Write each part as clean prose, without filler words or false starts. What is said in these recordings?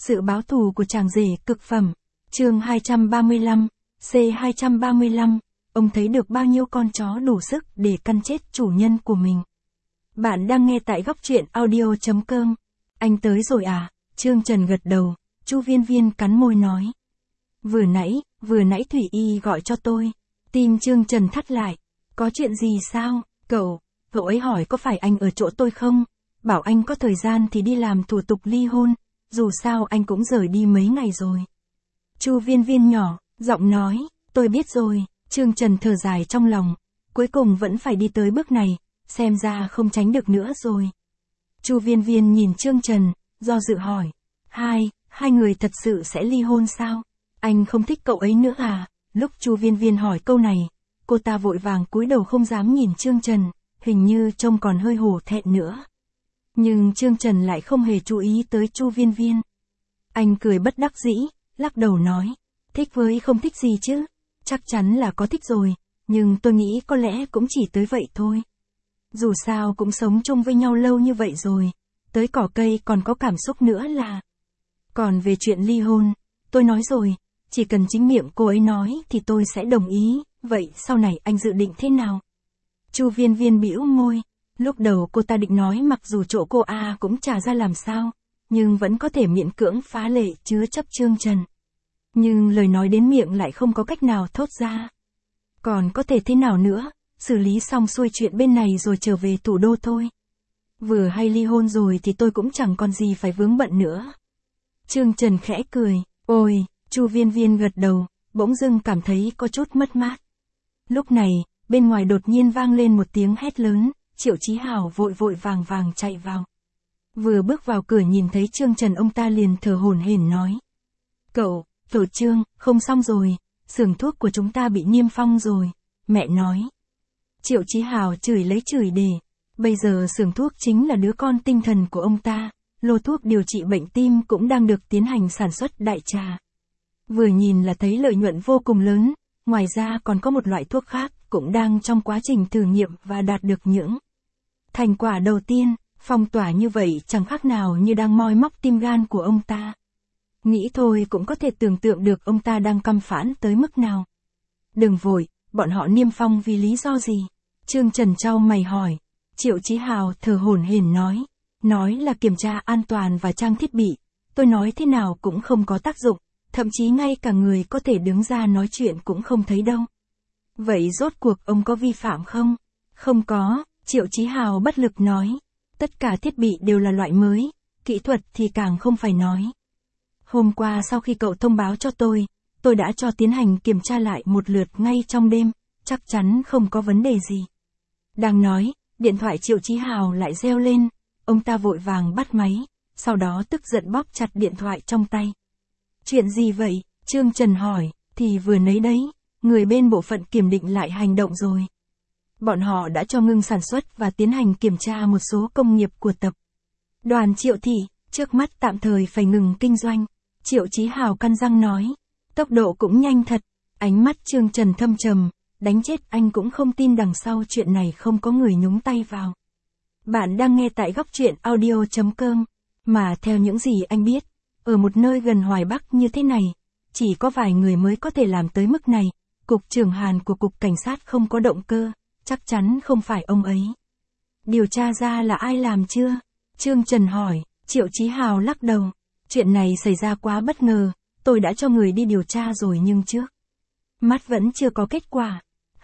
Sự báo thù của chàng rể cực phẩm. Chương 235, C235, ông thấy được bao nhiêu con chó đủ sức để căn chết chủ nhân của mình. Bạn đang nghe tại góc truyện audio.com. Anh tới rồi à? Trương Trần gật đầu, Chu Viên Viên cắn môi nói. Vừa nãy Thủy Y gọi cho tôi. Tim Trương Trần thắt lại. Có chuyện gì sao, cậu ấy hỏi có phải anh ở chỗ tôi không? Bảo anh có thời gian thì đi làm thủ tục ly hôn, dù sao anh cũng rời đi mấy ngày rồi. Chu Viên Viên nhỏ, giọng nói, tôi biết rồi. Trương Trần thở dài trong lòng, cuối cùng vẫn phải đi tới bước này, xem ra không tránh được nữa rồi. Chu Viên Viên nhìn Trương Trần, do dự hỏi, hai người thật sự sẽ ly hôn sao? Anh không thích cậu ấy nữa à? Lúc Chu Viên Viên hỏi câu này, cô ta vội vàng cúi đầu không dám nhìn Trương Trần, hình như trông còn hơi hổ thẹn nữa. Nhưng Trương Trần lại không hề chú ý tới Chu Viên Viên. Anh cười bất đắc dĩ, lắc đầu nói, thích với không thích gì chứ, chắc chắn là có thích rồi, nhưng tôi nghĩ có lẽ cũng chỉ tới vậy thôi. Dù sao cũng sống chung với nhau lâu như vậy rồi, tới cỏ cây còn có cảm xúc nữa là. Còn về chuyện ly hôn, tôi nói rồi, chỉ cần chính miệng cô ấy nói thì tôi sẽ đồng ý, vậy sau này anh dự định thế nào? Chu Viên Viên bĩu môi, lúc đầu cô ta định nói mặc dù chỗ cô cũng chả ra làm sao, nhưng vẫn có thể miễn cưỡng phá lệ chứa chấp Trương Trần. Nhưng lời nói đến miệng lại không có cách nào thốt ra. Còn có thể thế nào nữa, xử lý xong xuôi chuyện bên này rồi trở về thủ đô thôi. Vừa hay ly hôn rồi thì tôi cũng chẳng còn gì phải vướng bận nữa. Trương Trần khẽ cười, ôi, Chu Viên Viên gật đầu, bỗng dưng cảm thấy có chút mất mát. Lúc này, bên ngoài đột nhiên vang lên một tiếng hét lớn, Triệu Chí Hào vội vàng chạy vào. Vừa bước vào cửa nhìn thấy Trương Trần ông ta liền thở hổn hển nói. Cậu Trương, không xong rồi, xưởng thuốc của chúng ta bị niêm phong rồi, mẹ nói. Triệu Chí Hào chửi lấy chửi để, bây giờ xưởng thuốc chính là đứa con tinh thần của ông ta, lô thuốc điều trị bệnh tim cũng đang được tiến hành sản xuất đại trà. Vừa nhìn là thấy lợi nhuận vô cùng lớn, ngoài ra còn có một loại thuốc khác cũng đang trong quá trình thử nghiệm và đạt được những thành quả đầu tiên, phong tỏa như vậy chẳng khác nào như đang moi móc tim gan của ông ta. Nghĩ thôi cũng có thể tưởng tượng được ông ta đang căm phẫn tới mức nào. Đừng vội, bọn họ niêm phong vì lý do gì? Trương Trần chau mày hỏi. Triệu Chí Hào thở hổn hển nói là kiểm tra an toàn và trang thiết bị, tôi nói thế nào cũng không có tác dụng, thậm chí ngay cả người có thể đứng ra nói chuyện cũng không thấy đâu. Vậy rốt cuộc ông có vi phạm không? Không có, Triệu Chí Hào bất lực nói. Tất cả thiết bị đều là loại mới, kỹ thuật thì càng không phải nói. Hôm qua sau khi cậu thông báo cho tôi đã cho tiến hành kiểm tra lại một lượt ngay trong đêm, chắc chắn không có vấn đề gì. Đang nói, điện thoại Triệu Chí Hào lại reo lên, ông ta vội vàng bắt máy, sau đó tức giận bóp chặt điện thoại trong tay. Chuyện gì vậy? Trương Trần hỏi, thì vừa nãy đấy, người bên bộ phận kiểm định lại hành động rồi. Bọn họ đã cho ngưng sản xuất và tiến hành kiểm tra một số công nghiệp của tập đoàn Triệu Thị, trước mắt tạm thời phải ngừng kinh doanh. Triệu Chí Hào căn răng nói, tốc độ cũng nhanh thật. Ánh mắt Trương Trần thâm trầm, đánh chết anh cũng không tin đằng sau chuyện này không có người nhúng tay vào. Bạn đang nghe tại góc truyện audio.com, mà theo những gì anh biết, ở một nơi gần Hoài Bắc như thế này, chỉ có vài người mới có thể làm tới mức này. Cục trưởng Hàn của Cục Cảnh sát không có động cơ, chắc chắn không phải ông ấy. Điều tra ra là ai làm chưa? Trương Trần hỏi. Triệu Chí Hào lắc đầu. Chuyện này xảy ra quá bất ngờ, tôi đã cho người đi điều tra rồi nhưng trước mắt vẫn chưa có kết quả.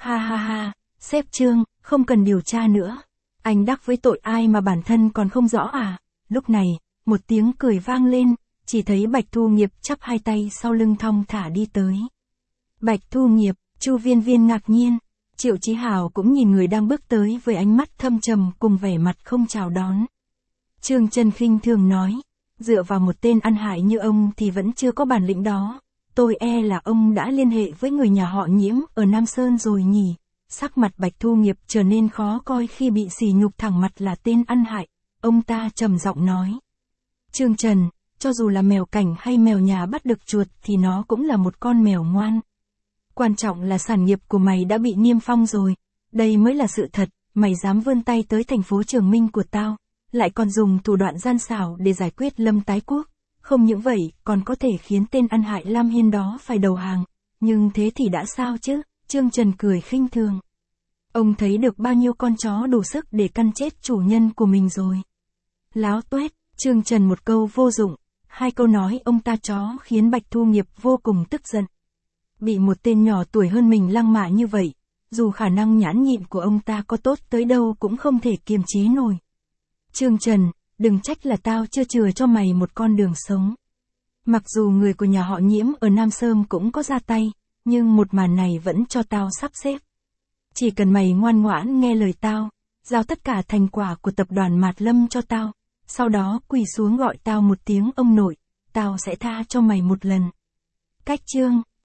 Ha, sếp Trương, không cần điều tra nữa. Anh đắc với tội ai mà bản thân còn không rõ à? Lúc này, một tiếng cười vang lên, chỉ thấy Bạch Thu Nghiệp chắp hai tay sau lưng thong thả đi tới. Bạch Thu Nghiệp, Chu Viên Viên ngạc nhiên. Triệu Chí Hào cũng nhìn người đang bước tới với ánh mắt thâm trầm cùng vẻ mặt không chào đón. Trương Trần khinh thường nói, dựa vào một tên ăn hại như ông thì vẫn chưa có bản lĩnh đó. Tôi e là ông đã liên hệ với người nhà họ Nhiễm ở Nam Sơn rồi nhỉ. Sắc mặt Bạch Thu Nghiệp trở nên khó coi khi bị sỉ nhục thẳng mặt là tên ăn hại. Ông ta trầm giọng nói. Trương Trần, cho dù là mèo cảnh hay mèo nhà bắt được chuột thì nó cũng là một con mèo ngoan. Quan trọng là sản nghiệp của mày đã bị niêm phong rồi. Đây mới là sự thật, mày dám vươn tay tới thành phố Trường Minh của tao, lại còn dùng thủ đoạn gian xảo để giải quyết Lâm Tái Quốc. Không những vậy, còn có thể khiến tên ăn hại Lam Hiên đó phải đầu hàng. Nhưng thế thì đã sao chứ? Trương Trần cười khinh thường. Ông thấy được bao nhiêu con chó đủ sức để căn chết chủ nhân của mình rồi. Láo tuét, Trương Trần một câu vô dụng, hai câu nói ông ta chó khiến Bạch Thu Nghiệp vô cùng tức giận. Bị một tên nhỏ tuổi hơn mình lăng mạ như vậy, dù khả năng nhãn nhịn của ông ta có tốt tới đâu cũng không thể kiềm chế nổi. Trương Trần, đừng trách là tao chưa chừa cho mày một con đường sống. Mặc dù người của nhà họ Nhiễm ở Nam Sơn cũng có ra tay, nhưng một màn này vẫn cho tao sắp xếp. Chỉ cần mày ngoan ngoãn nghe lời tao, giao tất cả thành quả của tập đoàn Mạt Lâm cho tao, sau đó quỳ xuống gọi tao một tiếng ông nội, tao sẽ tha cho mày một lần. Cách chương